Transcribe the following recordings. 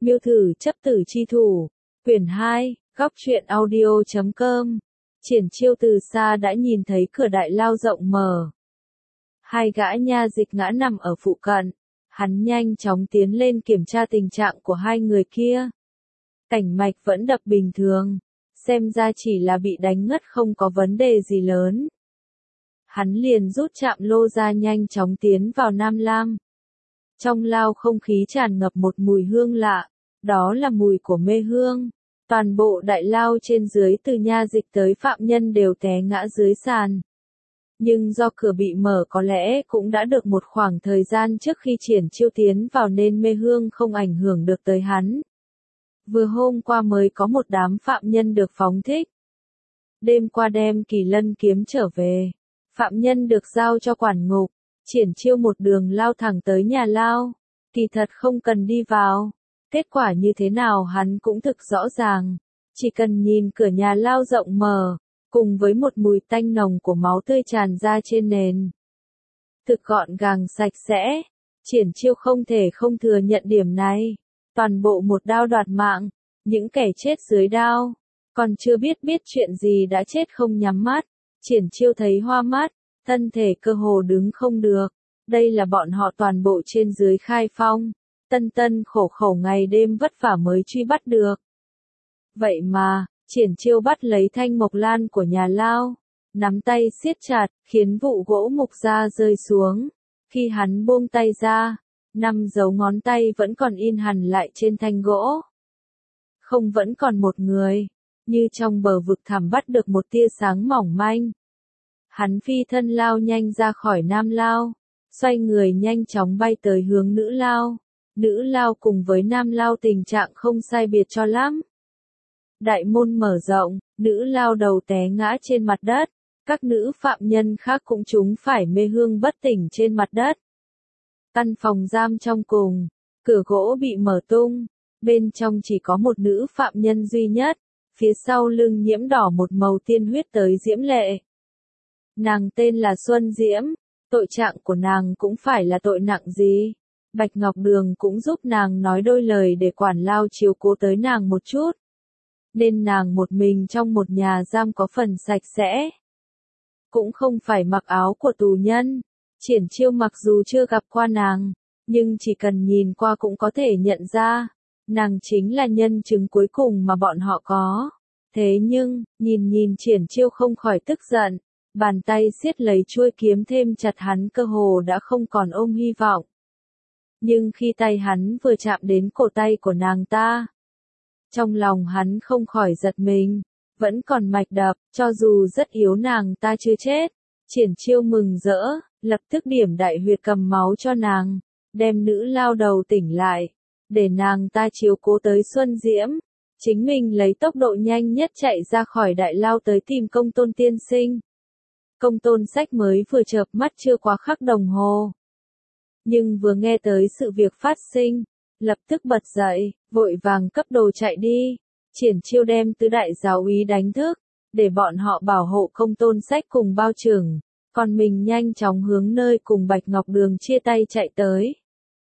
Miêu thử chấp tử chi thủ, quyển 2, góc truyện audio.com. Triển Chiêu từ xa đã nhìn thấy cửa đại lao rộng mở. Hai gã nha dịch ngã nằm ở phụ cận, hắn nhanh chóng tiến lên kiểm tra tình trạng của hai người kia. Cảnh mạch vẫn đập bình thường, xem ra chỉ là bị đánh ngất không có vấn đề gì lớn. Hắn liền rút chạm lô ra nhanh chóng tiến vào Nam Lam. Trong lao không khí tràn ngập một mùi hương lạ, đó là mùi của mê hương. Toàn bộ đại lao trên dưới từ nha dịch tới phạm nhân đều té ngã dưới sàn. Nhưng do cửa bị mở có lẽ cũng đã được một khoảng thời gian trước khi Triển Chiêu tiến vào nên mê hương không ảnh hưởng được tới hắn. Vừa hôm qua mới có một đám phạm nhân được phóng thích. Đêm qua đem Kỳ Lân kiếm trở về, phạm nhân được giao cho quản ngục. Triển Chiêu một đường lao thẳng tới nhà lao, kỳ thật không cần đi vào. Kết quả như thế nào hắn cũng thực rõ ràng, chỉ cần nhìn cửa nhà lao rộng mở, cùng với một mùi tanh nồng của máu tươi tràn ra trên nền. Thực gọn gàng sạch sẽ, Triển Chiêu không thể không thừa nhận điểm này. Toàn bộ một đao đoạt mạng, những kẻ chết dưới đao, còn chưa biết chuyện gì đã chết không nhắm mắt. Triển Chiêu thấy hoa mắt, thân thể cơ hồ đứng không được. Đây là bọn họ toàn bộ trên dưới khai phong, tân khổ khổ ngày đêm vất vả mới truy bắt được. Vậy mà, Triển Chiêu bắt lấy thanh mộc lan của nhà lao, nắm tay siết chặt, khiến vụ gỗ mục ra rơi xuống. Khi hắn buông tay ra, 5 dấu ngón tay vẫn còn in hằn lại trên thanh gỗ. Không vẫn còn một người, như trong bờ vực thẳm bắt được một tia sáng mỏng manh. Hắn phi thân lao nhanh ra khỏi nam lao, xoay người nhanh chóng bay tới hướng nữ lao. Nữ lao cùng với nam lao tình trạng không sai biệt cho lắm. Đại môn mở rộng, nữ lao đầu té ngã trên mặt đất. Các nữ phạm nhân khác cũng chúng phải mê hương bất tỉnh trên mặt đất. Căn phòng giam trong cùng, cửa gỗ bị mở tung, bên trong chỉ có một nữ phạm nhân duy nhất, phía sau lưng nhiễm đỏ một màu tiên huyết tới diễm lệ. Nàng tên là Xuân Diễm, tội trạng của nàng cũng phải là tội nặng gì. Bạch Ngọc Đường cũng giúp nàng nói đôi lời để quản lao chiếu cố tới nàng một chút. Nên nàng một mình trong một nhà giam có phần sạch sẽ. Cũng không phải mặc áo của tù nhân. Triển Chiêu mặc dù chưa gặp qua nàng, nhưng chỉ cần nhìn qua cũng có thể nhận ra. Nàng chính là nhân chứng cuối cùng mà bọn họ có. Thế nhưng, nhìn Triển Chiêu không khỏi tức giận. Bàn tay siết lấy chuôi kiếm thêm chặt hắn cơ hồ đã không còn ôm hy vọng. Nhưng khi tay hắn vừa chạm đến cổ tay của nàng ta, trong lòng hắn không khỏi giật mình, vẫn còn mạch đập, cho dù rất yếu nàng ta chưa chết. Triển Chiêu mừng rỡ, lập tức điểm đại huyệt cầm máu cho nàng, đem nữ lao đầu tỉnh lại, để nàng ta chiếu cố tới Xuân Diễm. Chính mình lấy tốc độ nhanh nhất chạy ra khỏi đại lao tới tìm Công Tôn tiên sinh. Công Tôn Sách mới vừa chợp mắt chưa quá khắc đồng hồ. Nhưng vừa nghe tới sự việc phát sinh, lập tức bật dậy, vội vàng cấp đồ chạy đi. Triển Chiêu đem tứ đại giáo úy đánh thức, để bọn họ bảo hộ Công Tôn Sách cùng bao trưởng, còn mình nhanh chóng hướng nơi cùng Bạch Ngọc Đường chia tay chạy tới.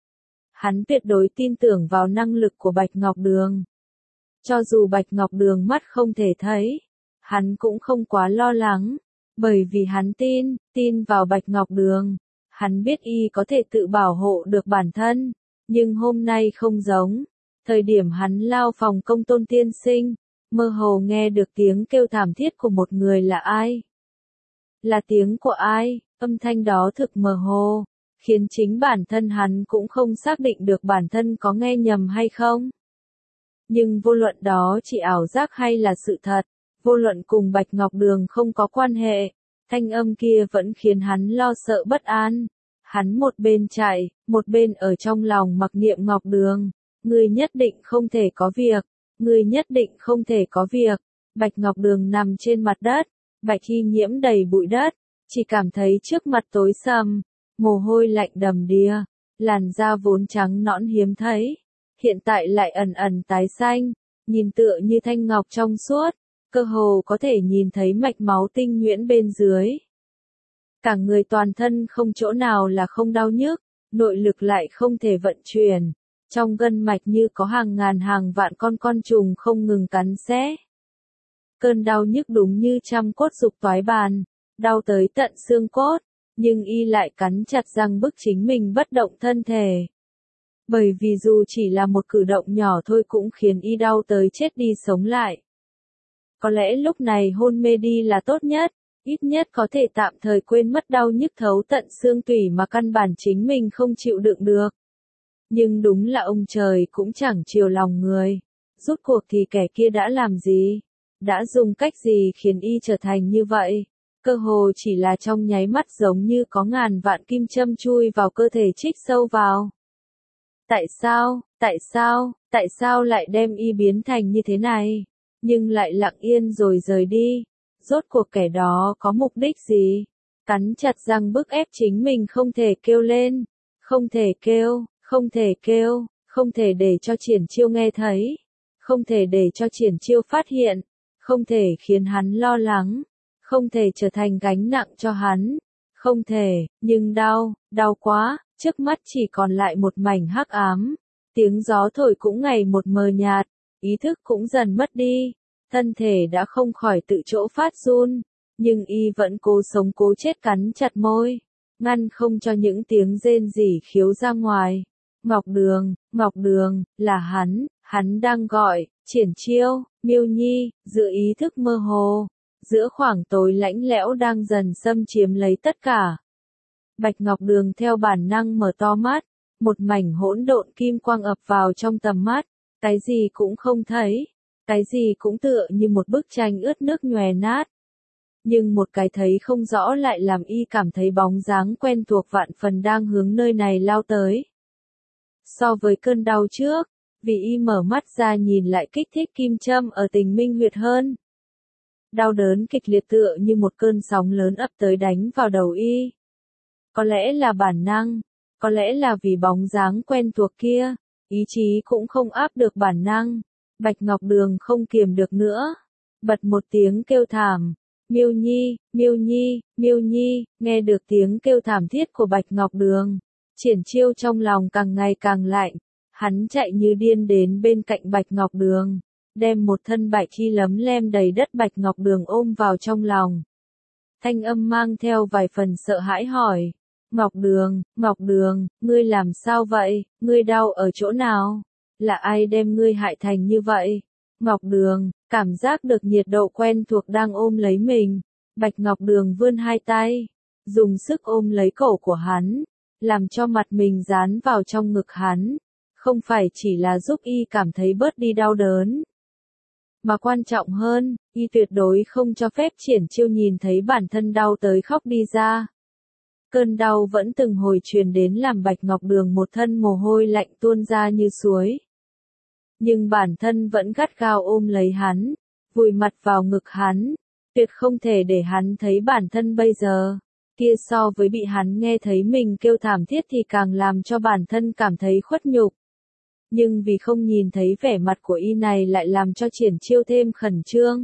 Hắn tuyệt đối tin tưởng vào năng lực của Bạch Ngọc Đường. Cho dù Bạch Ngọc Đường mắt không thể thấy, hắn cũng không quá lo lắng, bởi vì hắn tin vào Bạch Ngọc Đường. Hắn biết y có thể tự bảo hộ được bản thân, nhưng hôm nay không giống. Thời điểm hắn lao phòng Công Tôn tiên sinh, mơ hồ nghe được tiếng kêu thảm thiết của một người là ai. Là tiếng của ai, âm thanh đó thực mơ hồ, khiến chính bản thân hắn cũng không xác định được bản thân có nghe nhầm hay không. Nhưng vô luận đó chỉ ảo giác hay là sự thật, vô luận cùng Bạch Ngọc Đường không có quan hệ, thanh âm kia vẫn khiến hắn lo sợ bất an. Hắn một bên chạy, một bên ở trong lòng mặc niệm Ngọc Đường. Ngươi nhất định không thể có việc. Ngươi nhất định không thể có việc. Bạch Ngọc Đường nằm trên mặt đất. Bạch y nhiễm đầy bụi đất. Chỉ cảm thấy trước mặt tối sầm. Mồ hôi lạnh đầm đìa. Làn da vốn trắng nõn hiếm thấy. Hiện tại lại ẩn ẩn tái xanh. Nhìn tựa như thanh ngọc trong suốt. Cơ hồ có thể nhìn thấy mạch máu tinh nhuyễn bên dưới. Cả người toàn thân không chỗ nào là không đau nhức, nội lực lại không thể vận chuyển, Trong gân mạch như có hàng ngàn hàng vạn con trùng không ngừng cắn xé. Cơn đau nhức đúng như trăm cốt dục toái bàn, đau tới tận xương cốt, nhưng y lại cắn chặt răng bức chính mình bất động thân thể. Bởi vì dù chỉ là một cử động nhỏ thôi cũng khiến y đau tới chết đi sống lại. Có lẽ lúc này hôn mê đi là tốt nhất, ít nhất có thể tạm thời quên mất đau nhức thấu tận xương tủy mà căn bản chính mình không chịu đựng được. Nhưng đúng là ông trời cũng chẳng chiều lòng người. Rốt cuộc thì kẻ kia đã làm gì? Đã dùng cách gì khiến y trở thành như vậy? Cơ hồ chỉ là trong nháy mắt giống như có ngàn vạn kim châm chui vào cơ thể chích sâu vào. Tại sao lại đem y biến thành như thế này? Nhưng lại lặng yên rồi rời đi. Rốt cuộc kẻ đó có mục đích gì? Cắn chặt răng bức ép chính mình không thể kêu lên. Không thể kêu, không thể để cho Triển Chiêu nghe thấy. Không thể để cho Triển Chiêu phát hiện. Không thể khiến hắn lo lắng. Không thể trở thành gánh nặng cho hắn. Không thể, nhưng đau quá, trước mắt chỉ còn lại một mảnh hắc ám. Tiếng gió thổi cũng ngày một mờ nhạt, ý thức cũng dần mất đi. Thân thể đã không khỏi tự chỗ phát run, nhưng y vẫn cố sống cố chết cắn chặt môi, ngăn không cho những tiếng rên rỉ khiếu ra ngoài. Ngọc Đường, là hắn đang gọi, Triển Chiêu, Miêu Nhi, giữa ý thức mơ hồ, giữa khoảng tối lãnh lẽo đang dần xâm chiếm lấy tất cả. Bạch Ngọc Đường theo bản năng mở to mắt, một mảnh hỗn độn kim quang ập vào trong tầm mắt, cái gì cũng không thấy, cái gì cũng tựa như một bức tranh ướt nước nhòe nát. Nhưng một cái thấy không rõ lại làm y cảm thấy bóng dáng quen thuộc vạn phần đang hướng nơi này lao tới. So với cơn đau trước, vì y mở mắt ra nhìn lại kích thích kim châm ở tình minh huyệt hơn. Đau đớn kịch liệt tựa như một cơn sóng lớn ập tới đánh vào đầu y. Có lẽ là bản năng, có lẽ là vì bóng dáng quen thuộc kia, ý chí cũng không áp được bản năng. Bạch Ngọc Đường không kiềm được nữa, bật một tiếng kêu thảm. Miêu Nhi, Miêu Nhi, Miêu Nhi, nghe được tiếng kêu thảm thiết của Bạch Ngọc Đường. Triển Chiêu trong lòng càng ngày càng lạnh, hắn chạy như điên đến bên cạnh Bạch Ngọc Đường, đem một thân bạch y lấm lem đầy đất Bạch Ngọc Đường ôm vào trong lòng. Thanh âm mang theo vài phần sợ hãi hỏi, Ngọc Đường, ngươi làm sao vậy, ngươi đau ở chỗ nào? Là ai đem ngươi hại thành như vậy? Ngọc Đường, cảm giác được nhiệt độ quen thuộc đang ôm lấy mình. Bạch Ngọc Đường vươn hai tay, dùng sức ôm lấy cổ của hắn, làm cho mặt mình dán vào trong ngực hắn. Không phải chỉ là giúp y cảm thấy bớt đi đau đớn, mà quan trọng hơn, y tuyệt đối không cho phép Triển Chiêu nhìn thấy bản thân đau tới khóc đi ra. Cơn đau vẫn từng hồi truyền đến làm Bạch Ngọc Đường một thân mồ hôi lạnh tuôn ra như suối. Nhưng bản thân vẫn gắt gao ôm lấy hắn, vùi mặt vào ngực hắn, tuyệt không thể để hắn thấy bản thân bây giờ. Kia so với bị hắn nghe thấy mình kêu thảm thiết thì càng làm cho bản thân cảm thấy khuất nhục. Nhưng vì không nhìn thấy vẻ mặt của y này lại làm cho Triển Chiêu thêm khẩn trương.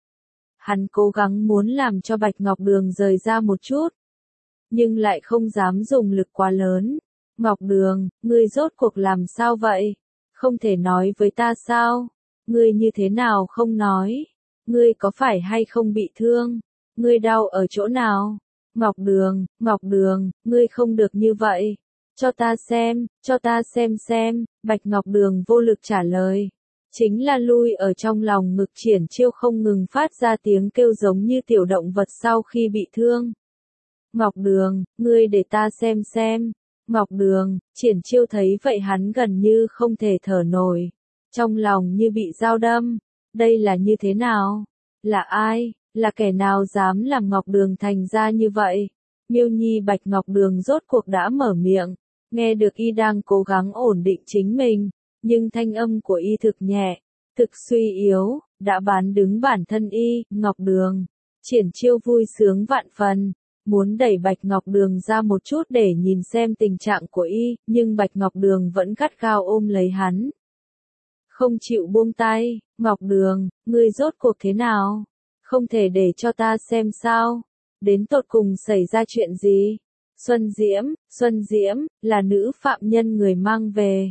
Hắn cố gắng muốn làm cho Bạch Ngọc Đường rời ra một chút, nhưng lại không dám dùng lực quá lớn. Ngọc Đường, ngươi rốt cuộc làm sao vậy? Không thể nói với ta sao? Ngươi như thế nào không nói? Ngươi có phải hay không bị thương? Ngươi đau ở chỗ nào? Ngọc Đường, ngươi không được như vậy. Cho ta xem, Bạch Ngọc Đường vô lực trả lời. Chính là lui ở trong lòng ngực Triển Chiêu không ngừng phát ra tiếng kêu giống như tiểu động vật sau khi bị thương. Ngọc Đường, ngươi để ta xem. Ngọc Đường, Triển Chiêu thấy vậy hắn gần như không thể thở nổi. Trong lòng như bị dao đâm. Đây là như thế nào? Là ai? Là kẻ nào dám làm Ngọc Đường thành ra như vậy? Miêu Nhi Bạch Ngọc Đường rốt cuộc đã mở miệng. Nghe được y đang cố gắng ổn định chính mình. Nhưng thanh âm của y thực nhẹ, thực suy yếu, đã bán đứng bản thân y. Ngọc Đường. Triển Chiêu vui sướng vạn phần. Muốn đẩy Bạch Ngọc Đường ra một chút để nhìn xem tình trạng của y, nhưng Bạch Ngọc Đường vẫn gắt gao ôm lấy hắn. Không chịu buông tay. Ngọc Đường, ngươi rốt cuộc thế nào? Không thể để cho ta xem sao? Đến tột cùng xảy ra chuyện gì? Xuân Diễm, là nữ phạm nhân người mang về.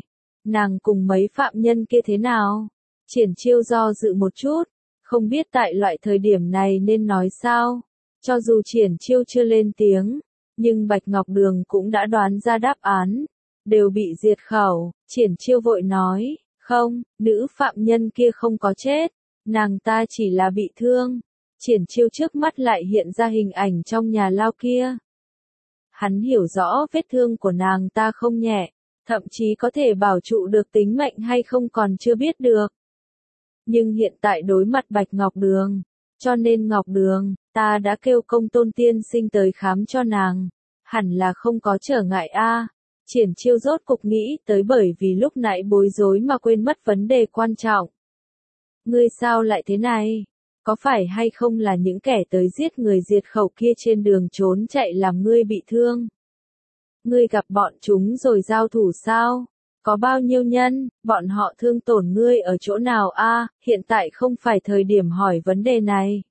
nàng cùng mấy phạm nhân kia thế nào? Triển Chiêu do dự một chút, không biết tại loại thời điểm này nên nói sao. Cho dù Triển Chiêu chưa lên tiếng, nhưng Bạch Ngọc Đường cũng đã đoán ra đáp án, đều bị diệt khẩu. Triển Chiêu vội nói, không, nữ phạm nhân kia không có chết, nàng ta chỉ là bị thương. Triển Chiêu trước mắt lại hiện ra hình ảnh trong nhà lao kia. Hắn hiểu rõ vết thương của nàng ta không nhẹ, thậm chí có thể bảo trụ được tính mệnh hay không còn chưa biết được. Nhưng hiện tại đối mặt Bạch Ngọc Đường, cho nên Ngọc Đường, ta đã kêu Công Tôn tiên sinh tới khám cho nàng, hẳn là không có trở ngại a. Triển Chiêu rốt cục nghĩ tới bởi vì lúc nãy bối rối mà quên mất vấn đề quan trọng. Ngươi sao lại thế này? Có phải hay không là những kẻ tới giết người diệt khẩu kia trên đường trốn chạy làm ngươi bị thương? Ngươi gặp bọn chúng rồi giao thủ sao? Có bao nhiêu nhân, bọn họ thương tổn ngươi ở chỗ nào a? Hiện tại không phải thời điểm hỏi vấn đề này.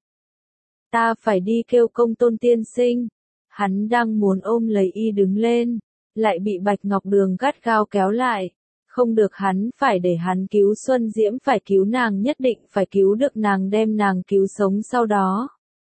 Ta phải đi kêu Công Tôn tiên sinh. Hắn đang muốn ôm lấy y đứng lên, lại bị Bạch Ngọc Đường gắt gao kéo lại. Không được, hắn phải để hắn cứu Xuân Diễm, phải cứu nàng, nhất định phải cứu được nàng, đem nàng cứu sống sau đó.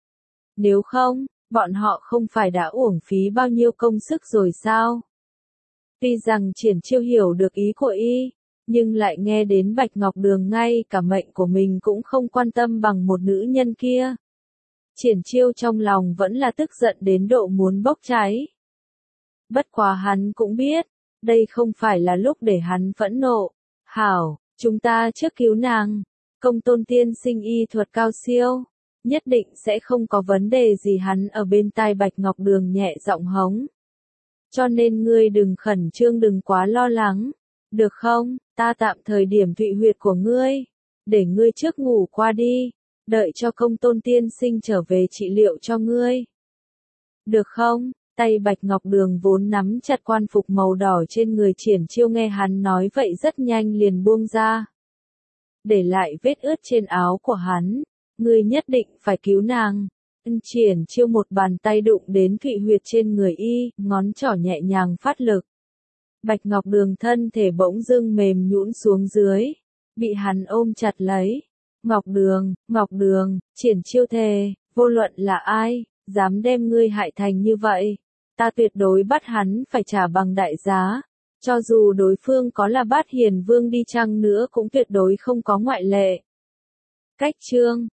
Nếu không, bọn họ không phải đã uổng phí bao nhiêu công sức rồi sao? Tuy rằng Triển Chiêu hiểu được ý của y, nhưng lại nghe đến Bạch Ngọc Đường ngay cả mệnh của mình cũng không quan tâm bằng một nữ nhân kia. Triển Chiêu trong lòng vẫn là tức giận đến độ muốn bốc cháy. Bất quá hắn cũng biết, đây không phải là lúc để hắn phẫn nộ. Hảo, chúng ta trước cứu nàng. Công Tôn tiên sinh y thuật cao siêu, nhất định sẽ không có vấn đề gì. Hắn ở bên tai Bạch Ngọc Đường nhẹ giọng hống. Cho nên ngươi đừng khẩn trương, đừng quá lo lắng. Được không, ta tạm thời điểm thụy huyệt của ngươi, để ngươi trước ngủ qua đi, đợi cho Công Tôn tiên sinh trở về trị liệu cho ngươi. Được không? Tay Bạch Ngọc Đường vốn nắm chặt quan phục màu đỏ trên người Triển Chiêu nghe hắn nói vậy rất nhanh liền buông ra. Để lại vết ướt trên áo của hắn. Ngươi nhất định phải cứu nàng. Triển Chiêu một bàn tay đụng đến thụy huyệt trên người y, ngón trỏ nhẹ nhàng phát lực. Bạch Ngọc Đường thân thể bỗng dưng mềm nhũn xuống dưới, bị hắn ôm chặt lấy. Ngọc Đường, Triển Chiêu thề, vô luận là ai, dám đem ngươi hại thành như vậy, ta tuyệt đối bắt hắn phải trả bằng đại giá. Cho dù đối phương có là Bát Hiền Vương đi chăng nữa cũng tuyệt đối không có ngoại lệ. Cách chương